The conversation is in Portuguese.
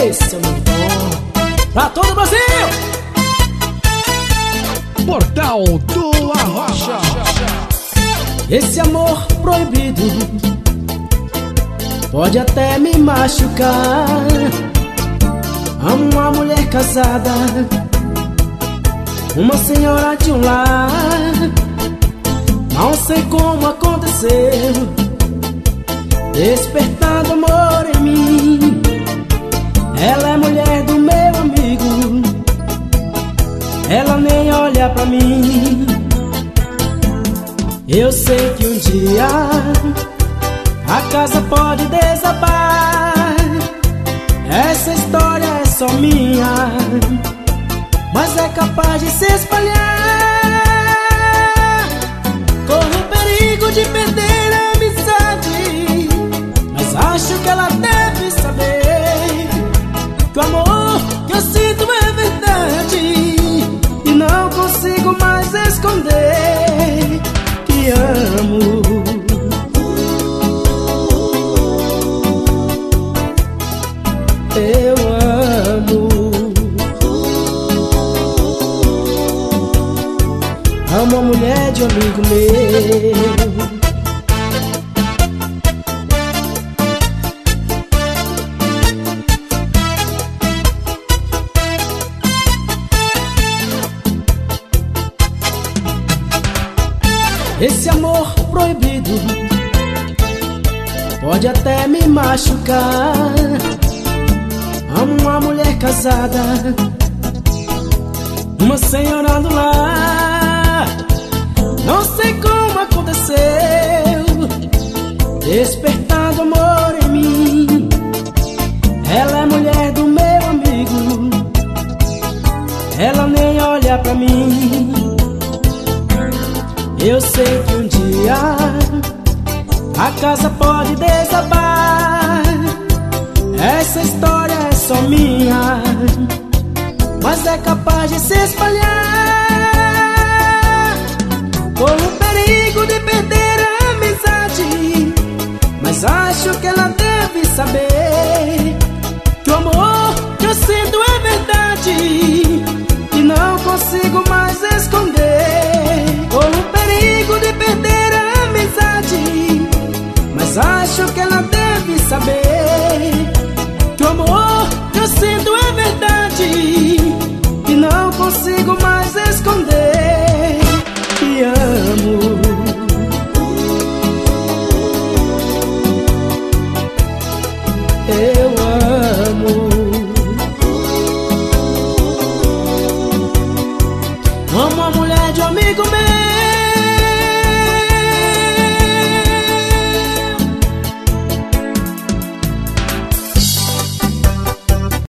Esse é o meu tom pra todo o Brasil. Portal do Arrocha. Esse amor proibido pode até me machucar. Amo uma mulher casada, uma senhora de um lar. Não sei como aconteceu, despertando amor em mim. Ela é mulher do meu amigo, ela nem olha pra mim. Eu sei que um dia a casa pode desabar. Essa história é só minha, mas é capaz de se espalhar. Corro o perigo de perder a amizade, mas acho que ela deve saber que o amor que eu sinto é verdade, e não consigo mais esconder que amo. Eu amo. Amo a mulher de um amigo meu. Esse amor proibido pode até me machucar. Amo uma mulher casada, uma senhora do lar. Não sei como aconteceu, despertando amor em mim. Ela é mulher do meu amigo, ela nem olha pra mim. Eu sei que um dia a casa pode desabar. Essa história é só minha, mas é capaz de se espalhar. Corro o perigo de perder a amizade, mas acho que ela deve saber que o amor que eu sinto é verdade, e não consigo mais esconder. Corro o perigo de perder a amizade, mas acho que ela deve saber que o amor que eu sinto é verdade, e não consigo mais esconder que amo. Eu amo. Amo a mulher de um amigo meu.